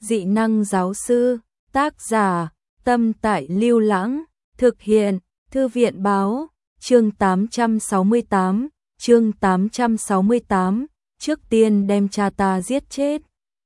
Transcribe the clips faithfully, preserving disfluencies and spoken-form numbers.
Dị năng giáo sư, tác giả, Tâm Tại Lưu Lãng, thực hiện, Thư viện báo, chương tám trăm sáu mươi tám, chương tám trăm sáu mươi tám, trước tiên đem cha ta giết chết.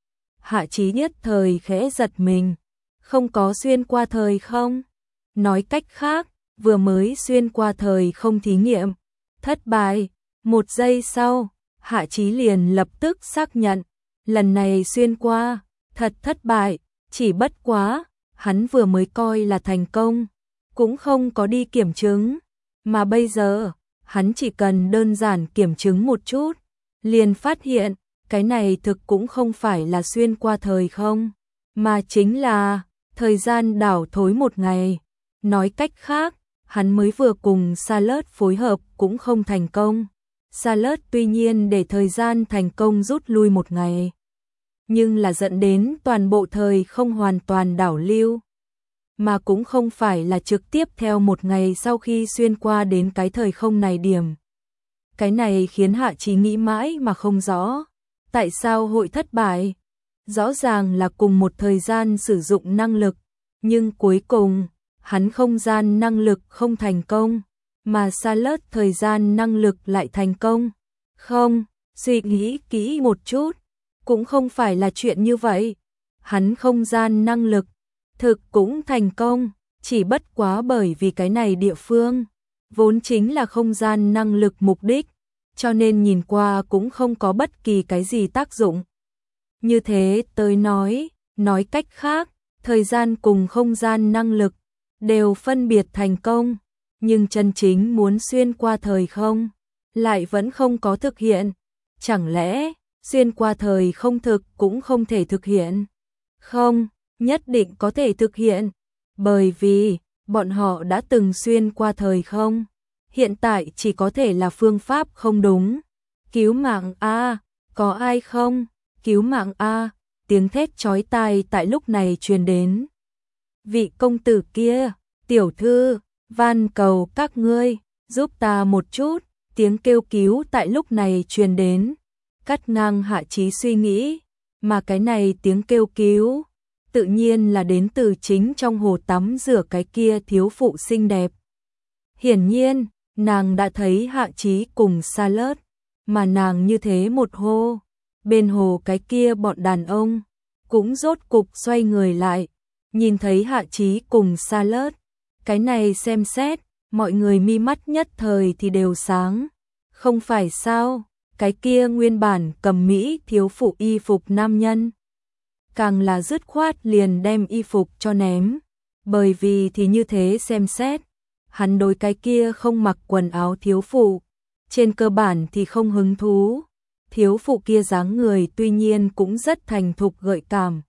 Hạ Chí nhất thời khẽ giật mình, không có xuyên qua thời không? Nói cách khác, vừa mới xuyên qua thời không thí nghiệm, thất bại. Một giây sau, Hạ Chí liền lập tức xác nhận, lần này xuyên qua, thật thất bại, chỉ bất quá, hắn vừa mới coi là thành công, cũng không có đi kiểm chứng, mà bây giờ, hắn chỉ cần đơn giản kiểm chứng một chút, liền phát hiện, cái này thực cũng không phải là xuyên qua thời không, mà chính là thời gian đảo thối một ngày. Nói cách khác, hắn mới vừa cùng Salert phối hợp cũng không thành công. Salert tuy nhiên để thời gian thành công rút lui một ngày, nhưng là dẫn đến toàn bộ thời không hoàn toàn đảo lưu, mà cũng không phải là trực tiếp theo một ngày sau khi xuyên qua đến cái thời không này điểm. Cái này khiến Hạ Chí nghĩ mãi mà không rõ, tại sao hội thất bại? Rõ ràng là cùng một thời gian sử dụng năng lực, nhưng cuối cùng, hắn không gian năng lực không thành công, mà Salert thời gian năng lực lại thành công. Không, suy nghĩ kỹ một chút, cũng không phải là chuyện như vậy. Hắn không gian năng lực, thực cũng thành công, chỉ bất quá bởi vì cái này địa phương, vốn chính là không gian năng lực mục đích, cho nên nhìn qua cũng không có bất kỳ cái gì tác dụng. Như thế tới nói, nói cách khác, thời gian cùng không gian năng lực, đều phân biệt thành công, nhưng chân chính muốn xuyên qua thời không, lại vẫn không có thực hiện. Chẳng lẽ, xuyên qua thời không thực cũng không thể thực hiện? Không, nhất định có thể thực hiện, bởi vì, bọn họ đã từng xuyên qua thời không. Hiện tại chỉ có thể là phương pháp không đúng. Cứu mạng a, có ai không? Cứu mạng a, tiếng thét chói tai tại lúc này truyền đến. Vị công tử kia, tiểu thư, van cầu các ngươi, giúp ta một chút, tiếng kêu cứu tại lúc này truyền đến, cắt ngang Hạ Chí suy nghĩ, mà cái này tiếng kêu cứu, tự nhiên là đến từ chính trong hồ tắm rửa cái kia thiếu phụ xinh đẹp. Hiển nhiên, nàng đã thấy Hạ Chí cùng Salert, mà nàng như thế một hô, bên hồ cái kia bọn đàn ông, cũng rốt cục xoay người lại, nhìn thấy Hạ Chí cùng Salert, cái này xem xét, mọi người mi mắt nhất thời thì đều sáng. Không phải sao, cái kia nguyên bản cầm mỹ thiếu phụ y phục nam nhân, càng là dứt khoát liền đem y phục cho ném, bởi vì thì như thế xem xét, hắn đối cái kia không mặc quần áo thiếu phụ, trên cơ bản thì không hứng thú. Thiếu phụ kia dáng người tuy nhiên cũng rất thành thục gợi cảm,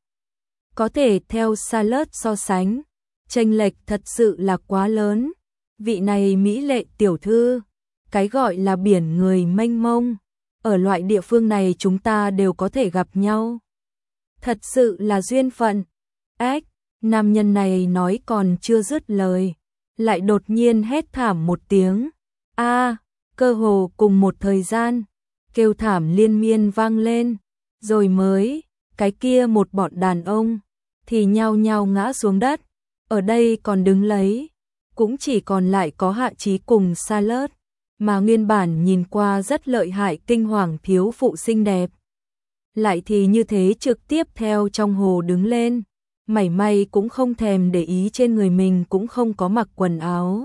có thể theo Salert so sánh, chênh lệch thật sự là quá lớn. Vị này mỹ lệ tiểu thư, cái gọi là biển người mênh mông, ở loại địa phương này chúng ta đều có thể gặp nhau. Thật sự là duyên phận. Ếch, nam nhân này nói còn chưa dứt lời, lại đột nhiên hét thảm một tiếng. A, cơ hồ cùng một thời gian, kêu thảm liên miên vang lên, rồi mới, cái kia một bọn đàn ông, thì nhao nhao ngã xuống đất, ở đây còn đứng lấy, cũng chỉ còn lại có Hạ Chí cùng Salert, mà nguyên bản nhìn qua rất lợi hại kinh hoàng thiếu phụ xinh đẹp. Lại thì như thế trực tiếp theo trong hồ đứng lên, mảy may cũng không thèm để ý trên người mình cũng không có mặc quần áo.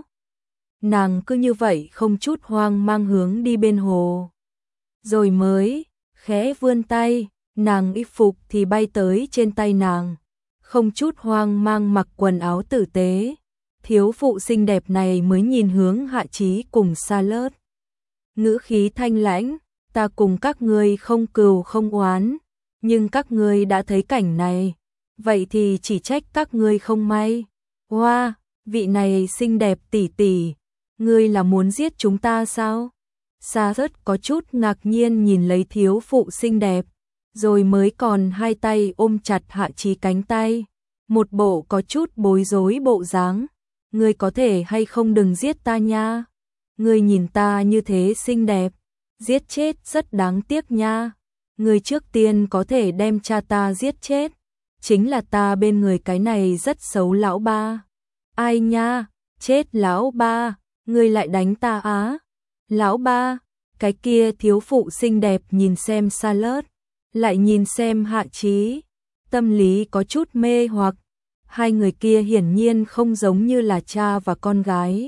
Nàng cứ như vậy không chút hoang mang hướng đi bên hồ. Rồi mới, khẽ vươn tay, nàng y phục thì bay tới trên tay nàng, không chút hoang mang mặc quần áo tử tế. Thiếu phụ xinh đẹp này mới nhìn hướng Hạ Chí cùng Salert. Ngữ khí thanh lãnh, ta cùng các ngươi không cừu không oán, nhưng các ngươi đã thấy cảnh này, vậy thì chỉ trách các ngươi không may. Hoa, wow, vị này xinh đẹp tỷ tỷ, ngươi là muốn giết chúng ta sao? Salert có chút ngạc nhiên nhìn lấy thiếu phụ xinh đẹp, rồi mới còn hai tay ôm chặt Hạ Chí cánh tay, một bộ có chút bối rối bộ dáng. Ngươi có thể hay không đừng giết ta nha. Ngươi nhìn ta như thế xinh đẹp, giết chết rất đáng tiếc nha. Ngươi trước tiên có thể đem cha ta giết chết, chính là ta bên người cái này rất xấu lão ba. Ai nha, chết lão ba, ngươi lại đánh ta á. Lão ba, cái kia thiếu phụ xinh đẹp nhìn xem Charlotte, lại nhìn xem Hạ Chí, tâm lý có chút mê hoặc. Hai người kia hiển nhiên không giống như là cha và con gái.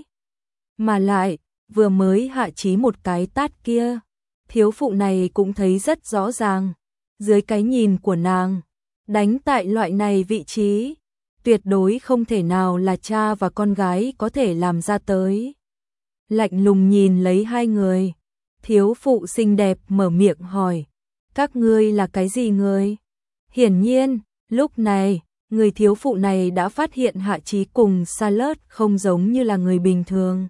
Mà lại, vừa mới Hạ Chí một cái tát kia, thiếu phụ này cũng thấy rất rõ ràng. Dưới cái nhìn của nàng, đánh tại loại này vị trí, tuyệt đối không thể nào là cha và con gái có thể làm ra tới. Lạnh lùng nhìn lấy hai người, thiếu phụ xinh đẹp mở miệng hỏi, các ngươi là cái gì người? Hiển nhiên, lúc này, người thiếu phụ này đã phát hiện Hạ Chí cùng Charlotte không giống như là người bình thường.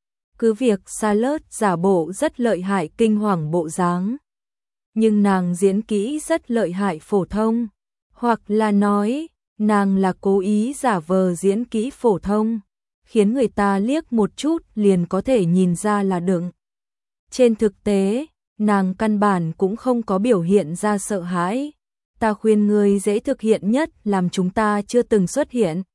Cứ việc Charlotte giả bộ rất lợi hại kinh hoàng bộ dáng, nhưng nàng diễn kỹ rất lợi hại phổ thông, hoặc là nói, nàng là cố ý giả vờ diễn kỹ phổ thông, khiến người ta liếc một chút liền có thể nhìn ra là đựng. Trên thực tế, nàng căn bản cũng không có biểu hiện ra sợ hãi. Ta khuyên ngươi dễ thực hiện nhất làm chúng ta chưa từng xuất hiện.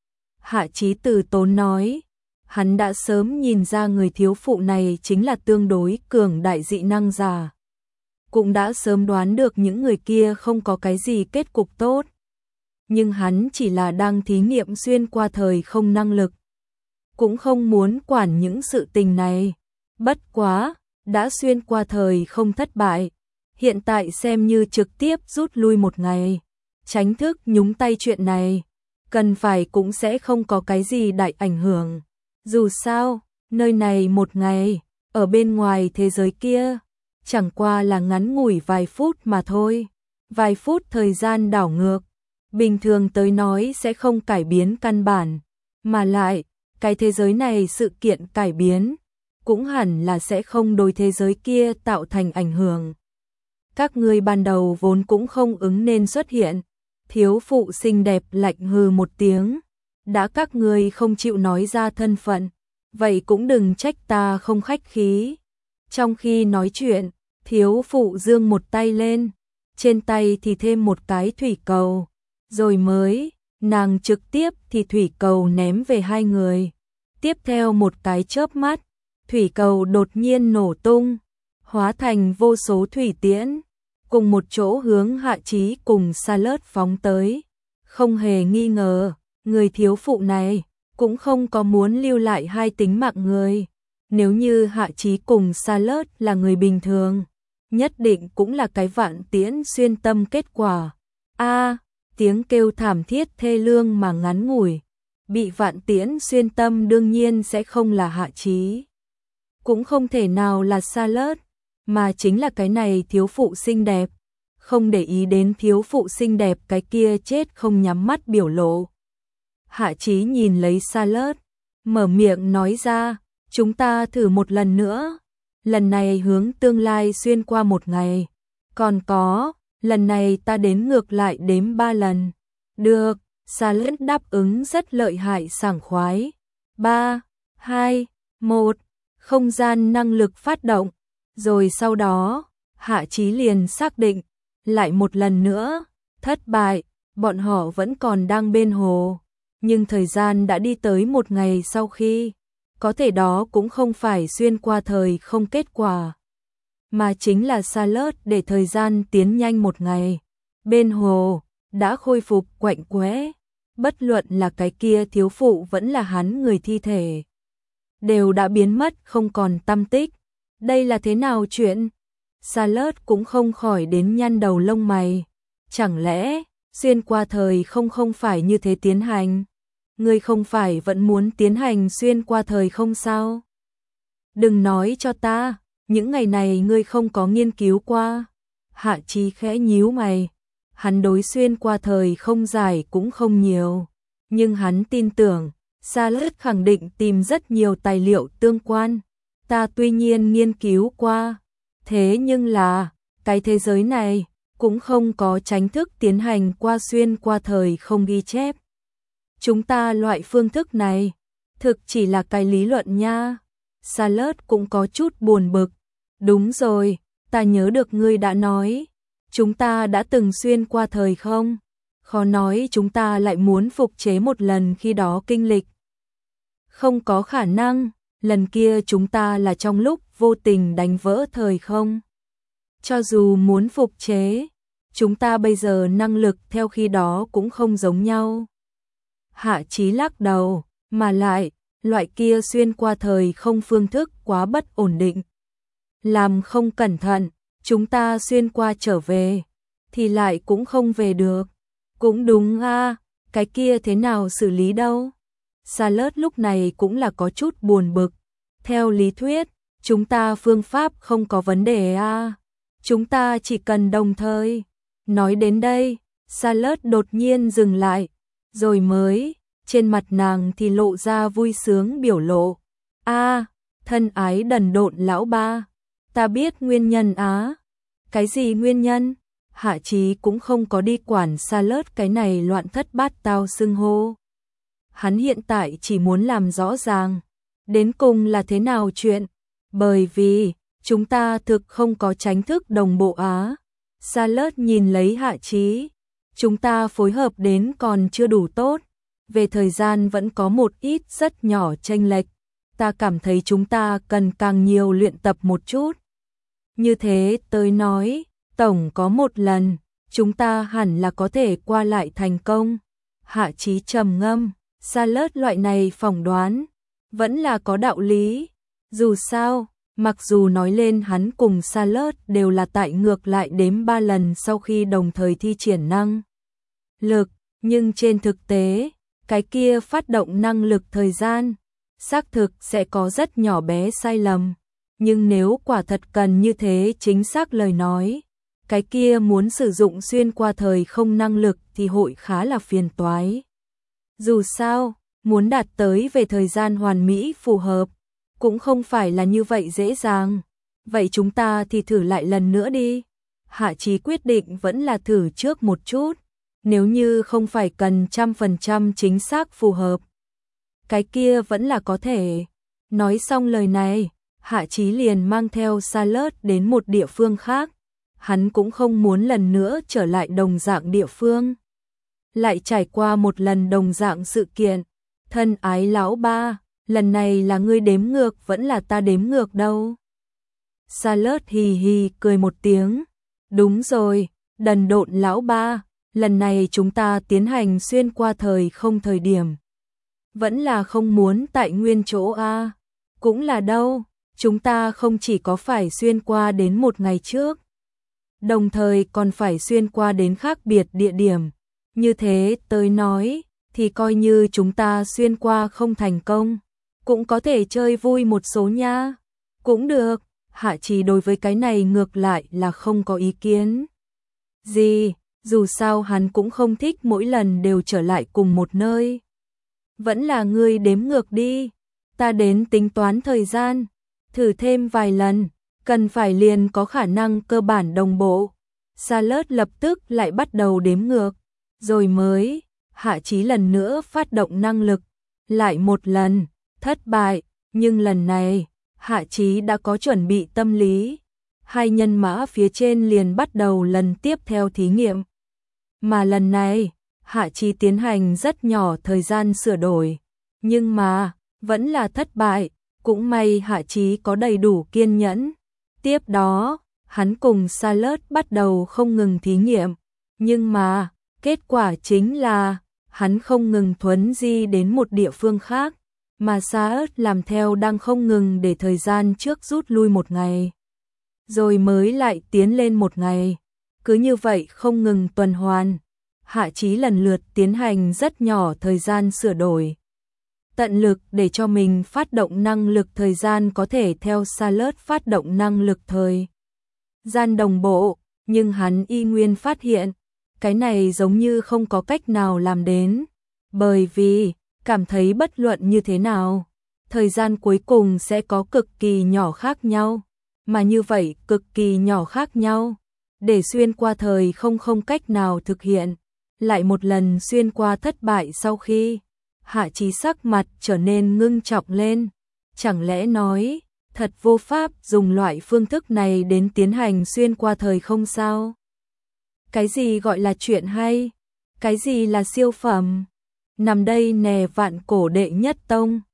Hạ Chí từ tốn nói, hắn đã sớm nhìn ra người thiếu phụ này chính là tương đối cường đại dị năng giả. Cũng đã sớm đoán được những người kia không có cái gì kết cục tốt. Nhưng hắn chỉ là đang thí nghiệm xuyên qua thời không năng lực. Cũng không muốn quản những sự tình này. Bất quá, đã xuyên qua thời không thất bại. Hiện tại xem như trực tiếp rút lui một ngày. Tránh thức nhúng tay chuyện này. Cần phải cũng sẽ không có cái gì đại ảnh hưởng. Dù sao, nơi này một ngày, ở bên ngoài thế giới kia, chẳng qua là ngắn ngủi vài phút mà thôi. Vài phút thời gian đảo ngược, bình thường tới nói sẽ không cải biến căn bản. Mà lại, cái thế giới này sự kiện cải biến, cũng hẳn là sẽ không đối thế giới kia tạo thành ảnh hưởng. Các ngươi ban đầu vốn cũng không ứng nên xuất hiện. Thiếu phụ xinh đẹp lạnh hừ một tiếng. Đã các ngươi không chịu nói ra thân phận, vậy cũng đừng trách ta không khách khí. Trong khi nói chuyện, thiếu phụ giương một tay lên, trên tay thì thêm một cái thủy cầu, rồi mới, nàng trực tiếp thì thủy cầu ném về hai người. Tiếp theo một cái chớp mắt, thủy cầu đột nhiên nổ tung, hóa thành vô số thủy tiễn, cùng một chỗ hướng Hạ Chí cùng Charlotte phóng tới. Không hề nghi ngờ, người thiếu phụ này cũng không có muốn lưu lại hai tính mạng người. Nếu như Hạ Chí cùng Charlotte là người bình thường, nhất định cũng là cái vạn tiễn xuyên tâm kết quả. A, tiếng kêu thảm thiết thê lương mà ngắn ngủi. Bị vạn tiễn xuyên tâm đương nhiên sẽ không là Hạ Chí, cũng không thể nào là Charlotte, mà chính là cái này thiếu phụ xinh đẹp. Không để ý đến thiếu phụ xinh đẹp cái kia chết không nhắm mắt biểu lộ. Hạ Chí nhìn lấy Charlotte, mở miệng nói ra, chúng ta thử một lần nữa. Lần này hướng tương lai xuyên qua một ngày. Còn có, lần này ta đến ngược lại đếm ba lần. Được, Charlotte đáp ứng rất lợi hại sảng khoái. Ba, hai, một, không gian năng lực phát động. Rồi sau đó, Hạ Chí liền xác định, lại một lần nữa, thất bại, bọn họ vẫn còn đang bên hồ. Nhưng thời gian đã đi tới một ngày sau khi, có thể đó cũng không phải xuyên qua thời không kết quả, mà chính là Charlotte để thời gian tiến nhanh một ngày. Bên hồ, đã khôi phục quạnh quẽ, bất luận là cái kia thiếu phụ vẫn là hắn người thi thể, đều đã biến mất không còn tăm tích. Đây là thế nào chuyện? Charlotte cũng không khỏi đến nhăn đầu lông mày. Chẳng lẽ, xuyên qua thời không không phải như thế tiến hành? Ngươi không phải vẫn muốn tiến hành xuyên qua thời không sao? Đừng nói cho ta, những ngày này ngươi không có nghiên cứu qua. Hạ Chí khẽ nhíu mày. Hắn đối xuyên qua thời không dài cũng không nhiều. Nhưng hắn tin tưởng, Charlotte khẳng định tìm rất nhiều tài liệu tương quan. Ta tuy nhiên nghiên cứu qua, thế nhưng là, cái thế giới này, cũng không có chính thức tiến hành qua xuyên qua thời không ghi chép. Chúng ta loại phương thức này, thực chỉ là cái lý luận nha. Charlotte cũng có chút buồn bực. Đúng rồi, ta nhớ được ngươi đã nói, chúng ta đã từng xuyên qua thời không. Khó nói chúng ta lại muốn phục chế một lần khi đó kinh lịch. Không có khả năng, lần kia chúng ta là trong lúc vô tình đánh vỡ thời không. Cho dù muốn phục chế, chúng ta bây giờ năng lực theo khi đó cũng không giống nhau. Hạ Chí lắc đầu, mà lại, loại kia xuyên qua thời không phương thức quá bất ổn định. Làm không cẩn thận, chúng ta xuyên qua trở về, thì lại cũng không về được. Cũng đúng a, cái kia thế nào xử lý đâu? Charlotte lúc này cũng là có chút buồn bực. Theo lý thuyết, chúng ta phương pháp không có vấn đề a. Chúng ta chỉ cần đồng thời. Nói đến đây, Charlotte đột nhiên dừng lại, rồi mới, trên mặt nàng thì lộ ra vui sướng biểu lộ. A, thân ái đần độn lão ba, ta biết nguyên nhân á. Cái gì nguyên nhân? Hạ Chí cũng không có đi quản Charlotte cái này loạn thất bát tao xưng hô. Hắn hiện tại chỉ muốn làm rõ ràng, đến cùng là thế nào chuyện, bởi vì chúng ta thực không có tránh thức đồng bộ á. Charlotte nhìn lấy Hạ Chí, chúng ta phối hợp đến còn chưa đủ tốt, về thời gian vẫn có một ít rất nhỏ chênh lệch, ta cảm thấy chúng ta cần càng nhiều luyện tập một chút. Như thế tới nói, tổng có một lần, chúng ta hẳn là có thể qua lại thành công. Hạ Chí trầm ngâm, Charlotte loại này phỏng đoán, vẫn là có đạo lý. Dù sao, mặc dù nói lên hắn cùng Charlotte đều là tại ngược lại đếm ba lần sau khi đồng thời thi triển năng lực, nhưng trên thực tế, cái kia phát động năng lực thời gian, xác thực sẽ có rất nhỏ bé sai lầm. Nhưng nếu quả thật cần như thế chính xác lời nói, cái kia muốn sử dụng xuyên qua thời không năng lực thì hội khá là phiền toái. Dù sao, muốn đạt tới về thời gian hoàn mỹ phù hợp, cũng không phải là như vậy dễ dàng. Vậy chúng ta thì thử lại lần nữa đi. Hạ Chí quyết định vẫn là thử trước một chút, nếu như không phải cần trăm phần trăm chính xác phù hợp, cái kia vẫn là có thể. Nói xong lời này, Hạ Chí liền mang theo Charlotte đến một địa phương khác. Hắn cũng không muốn lần nữa trở lại đồng dạng địa phương, lại trải qua một lần đồng dạng sự kiện. Thân ái lão ba, lần này là ngươi đếm ngược vẫn là ta đếm ngược đâu? Charlotte hì hì cười một tiếng. Đúng rồi, đần độn lão ba, lần này chúng ta tiến hành xuyên qua thời không thời điểm. Vẫn là không muốn tại nguyên chỗ a. Cũng là đâu, chúng ta không chỉ có phải xuyên qua đến một ngày trước, đồng thời còn phải xuyên qua đến khác biệt địa điểm. Như thế tới nói, thì coi như chúng ta xuyên qua không thành công, cũng có thể chơi vui một số nha. Cũng được, Hạ Chí đối với cái này ngược lại là không có ý kiến gì, dù sao hắn cũng không thích mỗi lần đều trở lại cùng một nơi. Vẫn là ngươi đếm ngược đi, ta đến tính toán thời gian, thử thêm vài lần, cần phải liền có khả năng cơ bản đồng bộ. Charlotte lập tức lại bắt đầu đếm ngược, rồi mới, Hạ Chí lần nữa phát động năng lực, lại một lần, thất bại, nhưng lần này, Hạ Chí đã có chuẩn bị tâm lý. Hai nhân mã phía trên liền bắt đầu lần tiếp theo thí nghiệm. Mà lần này, Hạ Chí tiến hành rất nhỏ thời gian sửa đổi, nhưng mà, vẫn là thất bại, cũng may Hạ Chí có đầy đủ kiên nhẫn. Tiếp đó, hắn cùng Charlotte bắt đầu không ngừng thí nghiệm, nhưng mà, kết quả chính là, hắn không ngừng thuấn di đến một địa phương khác, mà Charlotte làm theo đang không ngừng để thời gian trước rút lui một ngày, rồi mới lại tiến lên một ngày. Cứ như vậy không ngừng tuần hoàn, Hạ Chí lần lượt tiến hành rất nhỏ thời gian sửa đổi, tận lực để cho mình phát động năng lực thời gian có thể theo Charlotte phát động năng lực thời gian đồng bộ, nhưng hắn y nguyên phát hiện, cái này giống như không có cách nào làm đến, bởi vì, cảm thấy bất luận như thế nào, thời gian cuối cùng sẽ có cực kỳ nhỏ khác nhau, mà như vậy cực kỳ nhỏ khác nhau, để xuyên qua thời không không cách nào thực hiện, lại một lần xuyên qua thất bại sau khi, Hạ Chí sắc mặt trở nên ngưng trọng lên, chẳng lẽ nói, thật vô pháp dùng loại phương thức này đến tiến hành xuyên qua thời không sao? Cái gì gọi là chuyện hay? Cái gì là siêu phẩm? Nằm đây nè, vạn cổ đệ nhất tông.